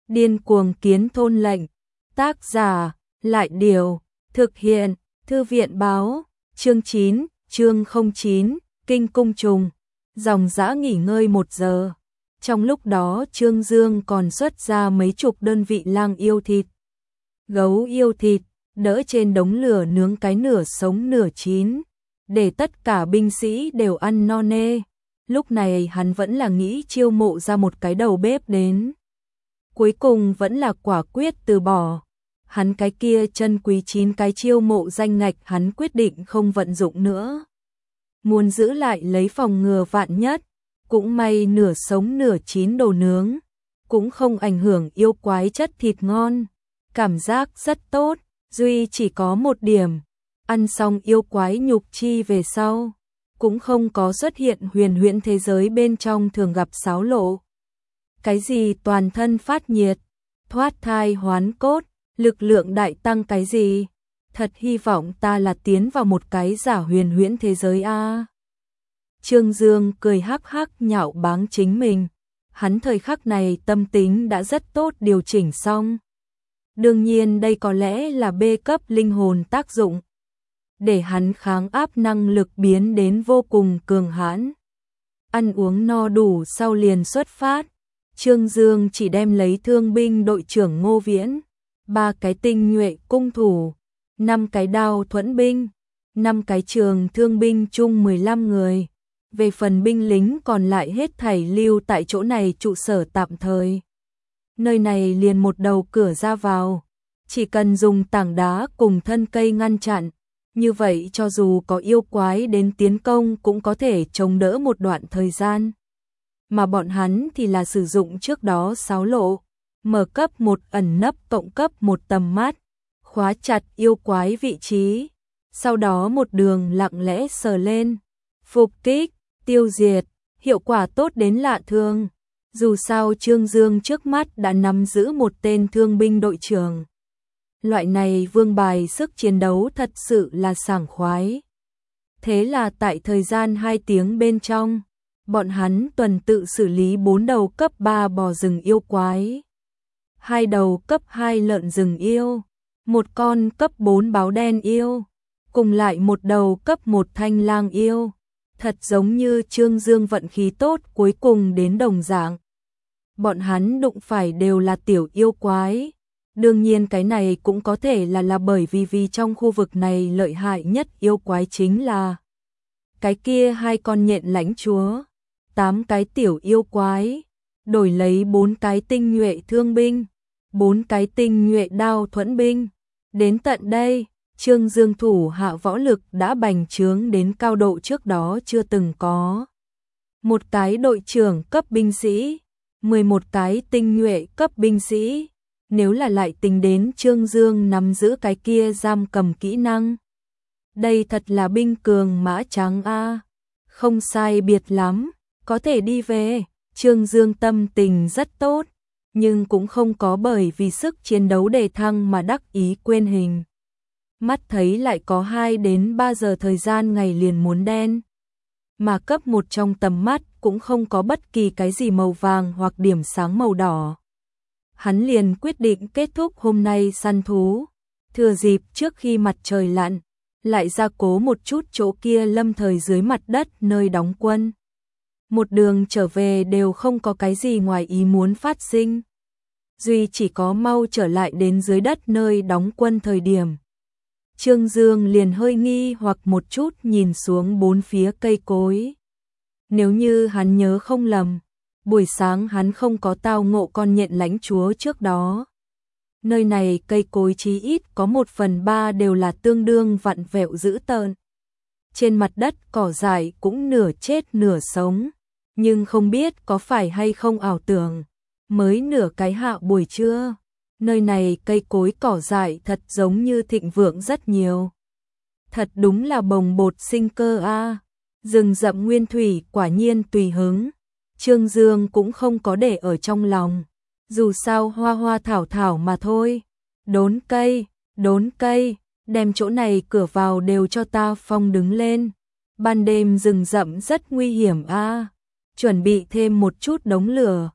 Điên cuồng kiến thôn lệnh. Tác giả, Lại Điều. Thực hiện, Thư viện báo. Chương 9, chương 09, Kinh Cung Trùng. Dòng dã nghỉ ngơi 1 giờ. Trong lúc đó Trương Dương còn xuất ra mấy chục đơn vị lang yêu thịt. Gấu yêu thịt, đỡ trên đống lửa nướng cái nửa sống nửa chín, để tất cả binh sĩ đều ăn no nê. Lúc này hắn vẫn là nghĩ chiêu mộ ra một cái đầu bếp đến. Cuối cùng vẫn là quả quyết từ bỏ. Hắn cái kia chân quý 9 cái chiêu mộ danh ngạch hắn quyết định không vận dụng nữa. Muốn giữ lại lấy phòng ngừa vạn nhất, cũng may nửa sống nửa chín đồ nướng, cũng không ảnh hưởng yêu quái chất thịt ngon. Cảm giác rất tốt, duy chỉ có một điểm, ăn xong yêu quái nhục chi về sau, cũng không có xuất hiện huyền huyễn thế giới bên trong thường gặp xáo lộ. Cái gì toàn thân phát nhiệt, thoát thai hoán cốt, lực lượng đại tăng cái gì, thật hy vọng ta là tiến vào một cái giả huyền huyễn thế giới a. Trương Dương cười hắc hắc nhạo báng chính mình, hắn thời khắc này tâm tính đã rất tốt điều chỉnh xong. Đương nhiên đây có lẽ là B cấp linh hồn tác dụng, để hắn kháng áp năng lực biến đến vô cùng cường hãn. Ăn uống no đủ sau liền xuất phát, Trương Dương chỉ đem lấy thương binh đội trưởng Ngô Viễn, 3 cái tinh nhuệ cung thủ, 5 cái đao thuẫn binh, 5 cái trường thương binh chung 15 người. Về phần binh lính còn lại hết thảy lưu tại chỗ này trụ sở tạm thời. Nơi này liền một đầu cửa ra vào, chỉ cần dùng tảng đá cùng thân cây ngăn chặn, như vậy cho dù có yêu quái đến tiến công cũng có thể chống đỡ một đoạn thời gian. Mà bọn hắn thì là sử dụng trước đó xáo lộ, mở cấp 1 ẩn nấp cộng cấp 1 tầm mắt, khóa chặt yêu quái vị trí, sau đó một đường lặng lẽ sờ lên, phục kích, tiêu diệt, hiệu quả tốt đến lạ thường. Dù sao Trương Dương trước mắt đã nắm giữ một tên thương binh đội trưởng. Loại này vương bài sức chiến đấu thật sự là sảng khoái. Thế là tại thời gian 2 tiếng bên trong, bọn hắn tuần tự xử lý 4 đầu cấp 3 bò rừng yêu quái, 2 đầu cấp 2 lợn rừng yêu, 1 con cấp 4 báo đen yêu, cùng lại 1 đầu cấp 1 thanh lang yêu. Thật giống như Trương Dương vận khí tốt cuối cùng đến đồng dạng. Bọn hắn đụng phải đều là tiểu yêu quái. Đương nhiên cái này cũng có thể là bởi vì trong khu vực này lợi hại nhất yêu quái chính là cái kia 2 con nhện lãnh chúa, 8 cái tiểu yêu quái, đổi lấy 4 cái tinh nhuệ thương binh, 4 cái tinh nhuệ đao thuẫn binh. Đến tận đây, Trương Dương thủ hạ võ lực đã bành trướng đến cao độ trước đó chưa từng có. 1 cái đội trưởng cấp binh sĩ, 11 cái tinh nhuệ cấp binh sĩ, nếu là lại tính đến Trương Dương nắm giữ cái kia giam cầm kỹ năng. Đây thật là binh cường mã trắng a. Không sai biệt lắm, có thể đi về. Trương Dương tâm tình rất tốt, nhưng cũng không có bởi vì sức chiến đấu đề thăng mà đắc ý quên hình. Mắt thấy lại có 2 đến 3 giờ thời gian ngày liền muốn đen. Mà cấp 1 trong tầm mắt cũng không có bất kỳ cái gì màu vàng hoặc điểm sáng màu đỏ. Hắn liền quyết định kết thúc hôm nay săn thú. Thừa dịp trước khi mặt trời lặn, lại gia cố một chút chỗ kia lâm thời dưới mặt đất nơi đóng quân. Một đường trở về đều không có cái gì ngoài ý muốn phát sinh. Duy chỉ có mau trở lại đến dưới đất nơi đóng quân thời điểm. Trương Dương liền hơi nghi hoặc một chút nhìn xuống 4 phía cây cối. Nếu như hắn nhớ không lầm, buổi sáng hắn không có tao ngộ con nhện lãnh chúa trước đó. Nơi này cây cối chí ít có 1/3 đều là tương đương vặn vẹo dữ tợn. Trên mặt đất cỏ dại cũng nửa chết nửa sống, nhưng không biết có phải hay không ảo tưởng. Mới nửa cái hạ buổi trưa, nơi này cây cối cỏ dại thật giống như thịnh vượng rất nhiều. Thật đúng là bồng bột sinh cơ a. Rừng rậm nguyên thủy quả nhiên tùy hứng. Trương Dương cũng không có để ở trong lòng. Dù sao hoa hoa thảo thảo mà thôi. Đốn cây, đem chỗ này cửa vào đều cho ta phong đứng lên. Ban đêm rừng rậm rất nguy hiểm a. Chuẩn bị thêm một chút đống lửa.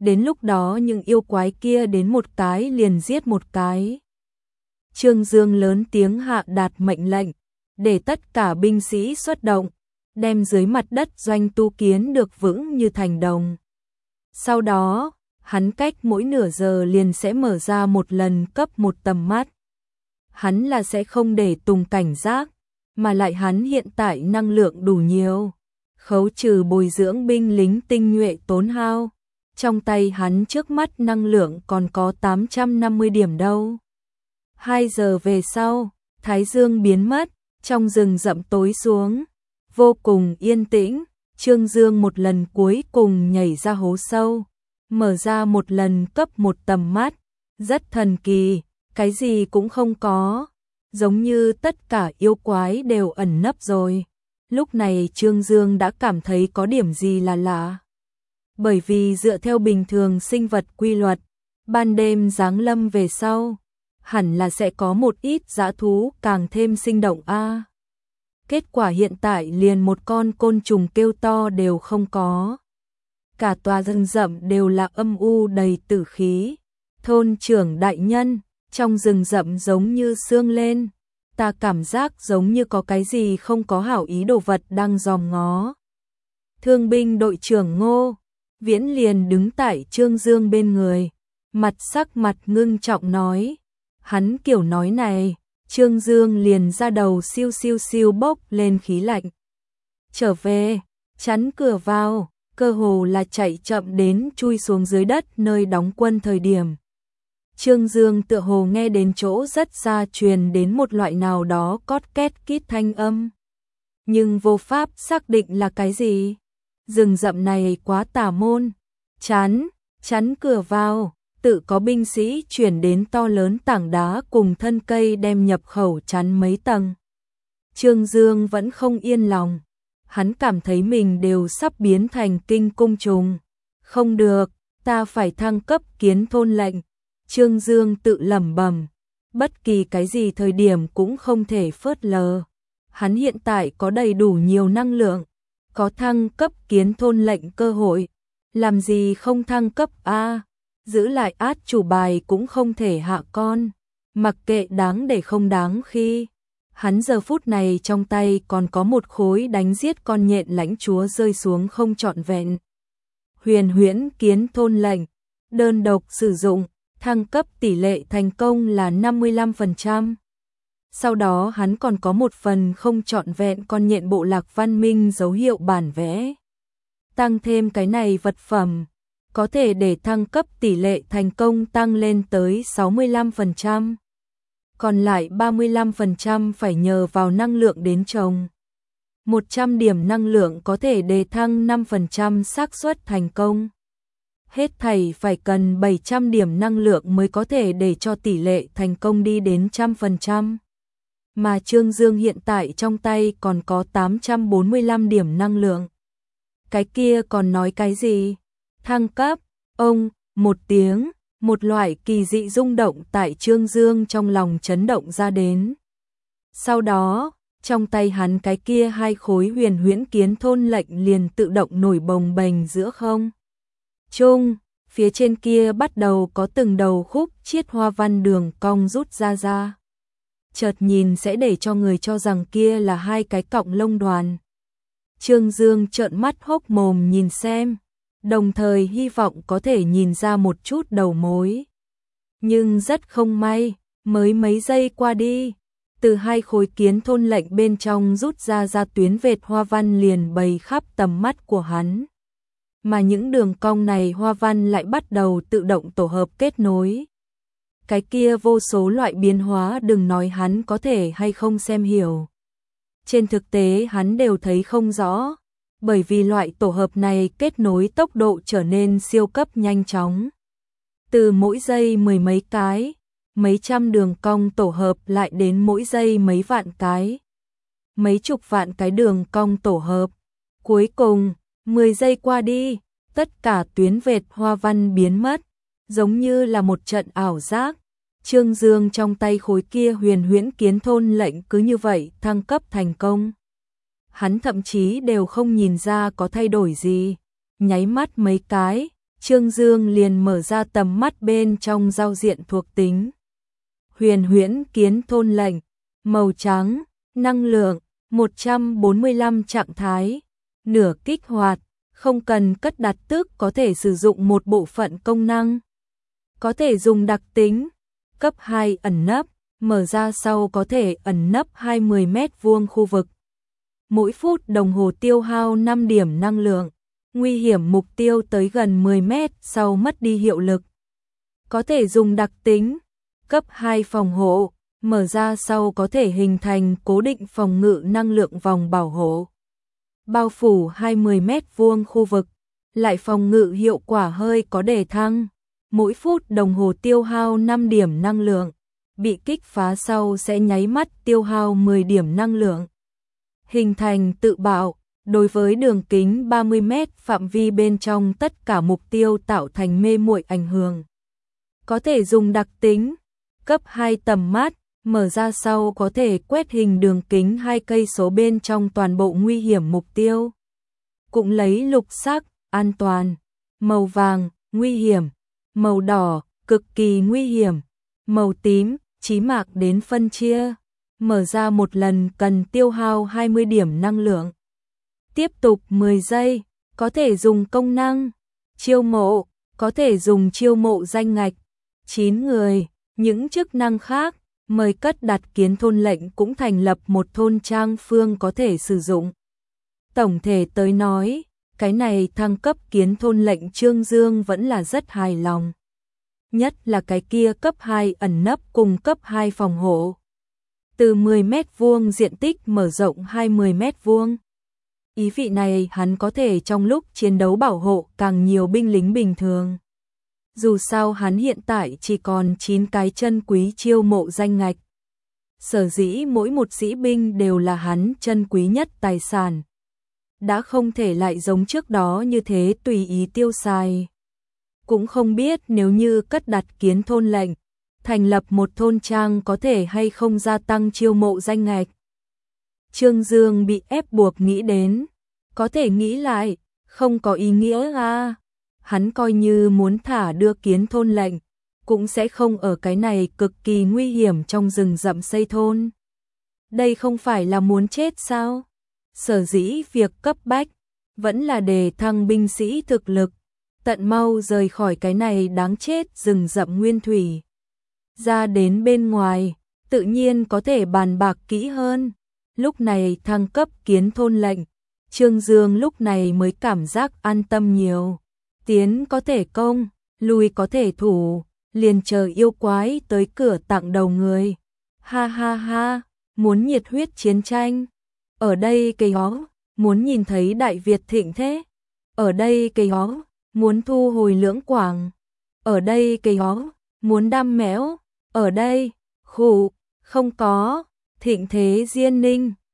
đến lúc đó những yêu quái kia đến một cái liền giết một cái. Trương Dương lớn tiếng hạ đạt mệnh lệnh, để tất cả binh sĩ xuất động, đem dưới mặt đất doanh tu kiến được vững như thành đồng. Sau đó, hắn cách mỗi nửa giờ liền sẽ mở ra một lần cấp một tầm mắt. Hắn là sẽ không để Tùng cảnh giác, mà lại hắn hiện tại năng lượng đủ nhiều, khấu trừ bồi dưỡng binh lính tinh nhuệ tốn hao. Trong tay hắn trước mắt năng lượng còn có 850 điểm đâu. 2 giờ về sau, Thái Dương biến mất, trong rừng rậm tối xuống, vô cùng yên tĩnh. Trương Dương một lần cuối cùng nhảy ra hố sâu, mở ra một lần cấp một tầm mắt, rất thần kỳ, cái gì cũng không có, giống như tất cả yêu quái đều ẩn nấp rồi. Lúc này Trương Dương đã cảm thấy có điểm gì là lạ. Bởi vì dựa theo bình thường sinh vật quy luật, ban đêm giáng lâm về sau, hẳn là sẽ có một ít dã thú càng thêm sinh động a. Kết quả hiện tại liền một con côn trùng kêu to đều không có. Cả tòa rừng rậm đều là âm u đầy tử khí. Thôn trưởng đại nhân, trong rừng rậm giống như sương lên, ta cảm giác giống như có cái gì không có hảo ý đồ vật đang dòm ngó. Thương binh đội trưởng Ngô Viễn liền đứng tại Trương Dương bên người, sắc mặt ngưng trọng nói. Hắn kiểu nói này, Trương Dương liền ra đầu siêu siêu siêu bốc lên khí lạnh. Trở về, chắn cửa vào, cơ hồ là chạy chậm đến chui xuống dưới đất nơi đóng quân thời điểm. Trương Dương tựa hồ nghe đến chỗ rất xa truyền đến một loại nào đó cót két kít thanh âm. Nhưng vô pháp xác định là cái gì. Rừng rậm này quá tà môn. Chắn cửa vào, tự có binh sĩ chuyển đến to lớn tảng đá cùng thân cây đem nhập khẩu chắn mấy tầng. Trương Dương vẫn không yên lòng. Hắn cảm thấy mình đều sắp biến thành kinh cung trùng. Không được, ta phải thăng cấp kiến thôn lệnh. Trương Dương tự lẩm bẩm, bất kỳ cái gì thời điểm cũng không thể phớt lờ. Hắn hiện tại có đầy đủ nhiều năng lượng, có thăng cấp kiến thôn lệnh cơ hội, làm gì không thăng cấp a? Giữ lại át chủ bài cũng không thể hạ con, mặc kệ đáng để không đáng khi. Hắn giờ phút này trong tay còn có một khối đánh giết con nhện lãnh chúa rơi xuống không trọn vẹn. Huyền huyễn kiến thôn lệnh, đơn độc sử dụng, thăng cấp tỷ lệ thành công là 55%. Sau đó hắn còn có một phần không trọn vẹn con nhện bộ lạc văn minh dấu hiệu bản vẽ. Tăng thêm cái này vật phẩm, có thể để thăng cấp tỷ lệ thành công tăng lên tới 65%. Còn lại 35% phải nhờ vào năng lượng đến trồng. 100 điểm năng lượng có thể đề thăng 5% xác suất thành công. Hết thảy phải cần 700 điểm năng lượng mới có thể để cho tỷ lệ thành công đi đến 100%. Mà Trương Dương hiện tại trong tay còn có 845 điểm năng lượng. Cái kia còn nói cái gì? Thăng cấp, một tiếng, một loại kỳ dị rung động tại Trương Dương trong lòng chấn động ra đến. Sau đó, trong tay hắn cái kia 2 khối huyền huyễn kiến thôn lệnh liền tự động nổi bồng bềnh giữa không trung, phía trên kia bắt đầu có từng đầu khúc chiết hoa văn đường cong rút ra. Chợt nhìn sẽ để cho người cho rằng kia là 2 cái cọng lông đoàn. Trương Dương trợn mắt hốc mồm nhìn xem, đồng thời hy vọng có thể nhìn ra một chút đầu mối. Nhưng rất không may, mới mấy giây qua đi, từ 2 khối kiến thôn lệnh bên trong rút ra tuyến vệt hoa văn liền bày khắp tầm mắt của hắn. Mà những đường cong này hoa văn lại bắt đầu tự động tổ hợp kết nối. Cái kia vô số loại biến hóa đừng nói hắn có thể hay không xem hiểu. Trên thực tế hắn đều thấy không rõ, bởi vì loại tổ hợp này kết nối tốc độ trở nên siêu cấp nhanh chóng. Từ mỗi giây mười mấy cái, mấy trăm đường cong tổ hợp lại đến mỗi giây mấy vạn cái. Mấy chục vạn cái đường cong tổ hợp. Cuối cùng, 10 giây qua đi, tất cả tuyến vệt hoa văn biến mất, giống như là một trận ảo giác. Trương Dương trong tay khối kia huyền huyễn kiến thôn lệnh cứ như vậy thăng cấp thành công. Hắn thậm chí đều không nhìn ra có thay đổi gì, nháy mắt mấy cái, Trương Dương liền mở ra tầm mắt bên trong giao diện thuộc tính. Huyền huyễn kiến thôn lệnh, màu trắng, năng lượng, 145 trạng thái, nửa kích hoạt, không cần cất đặt tức có thể sử dụng một bộ phận công năng. Có thể dùng đặc tính, cấp 2 ẩn nấp, mở ra sau có thể ẩn nấp 20 mét vuông khu vực. Mỗi phút đồng hồ tiêu hao 5 điểm năng lượng, nguy hiểm mục tiêu tới gần 10 mét sau mất đi hiệu lực. Có thể dùng đặc tính, cấp 2 phòng hộ, mở ra sau có thể hình thành cố định phòng ngự năng lượng vòng bảo hộ. Bao phủ 20 mét vuông khu vực, lại phòng ngự hiệu quả hơi có đề thăng. Mỗi phút đồng hồ tiêu hao 5 điểm năng lượng, bị kích phá sau sẽ nháy mắt tiêu hao 10 điểm năng lượng. Hình thành tự bạo, đối với đường kính 30 mét phạm vi bên trong tất cả mục tiêu tạo thành mê muội ảnh hưởng. Có thể dùng đặc tính, cấp 2 tầm mắt, mở ra sau có thể quét hình đường kính 2 cây số bên trong toàn bộ nguy hiểm mục tiêu. Cũng lấy lục sắc, an toàn, màu vàng, nguy hiểm, màu đỏ, cực kỳ nguy hiểm, màu tím, chí mạng đến phân chia. Mở ra một lần cần tiêu hao 20 điểm năng lượng. Tiếp tục 10 giây, có thể dùng công năng, chiêu mộ, có thể dùng chiêu mộ danh ngạch, 9 người, những chức năng khác, mời cất đặt kiến thôn lệnh cũng thành lập một thôn trang phương có thể sử dụng. Tổng thể tới nói, cái này thăng cấp kiến thôn lệnh Trương Dương vẫn là rất hài lòng. Nhất là cái kia cấp 2 ẩn nấp cùng cấp 2 phòng hộ. Từ 10 mét vuông diện tích mở rộng 20 mét vuông. Ý vị này hắn có thể trong lúc chiến đấu bảo hộ càng nhiều binh lính bình thường. Dù sao hắn hiện tại chỉ còn 9 cái chân quý chiêu mộ danh ngạch. Sở dĩ mỗi một sĩ binh đều là hắn chân quý nhất tài sản. Đã không thể lại giống trước đó như thế tùy ý tiêu xài. Cũng không biết nếu như cất đặt kiến thôn lệnh, thành lập một thôn trang có thể hay không gia tăng chiêu mộ danh ngạch. Trương Dương bị ép buộc nghĩ đến, có thể nghĩ lại, không có ý nghĩa à. Hắn coi như muốn thả đưa kiến thôn lệnh, cũng sẽ không ở cái này cực kỳ nguy hiểm trong rừng rậm xây thôn. Đây không phải là muốn chết sao? Sở dĩ việc cấp bách, vẫn là để thăng binh sĩ thực lực, tận mau rời khỏi cái này đáng chết rừng rậm nguyên thủy. Ra đến bên ngoài, tự nhiên có thể bàn bạc kỹ hơn. Lúc này thăng cấp kiến thôn lệnh, Trương Dương lúc này mới cảm giác an tâm nhiều. Tiến có thể công, lui có thể thủ, liền chờ yêu quái tới cửa tặng đầu người. Ha ha ha, muốn nhiệt huyết chiến tranh. Ở đây cây ó, muốn nhìn thấy Đại Việt thịnh thế. Ở đây cây ó, muốn thu hồi Lưỡng Quảng. Ở đây cây ó, muốn đam mẽo. Ở đây, khủ, không có, thịnh thế Diên Ninh.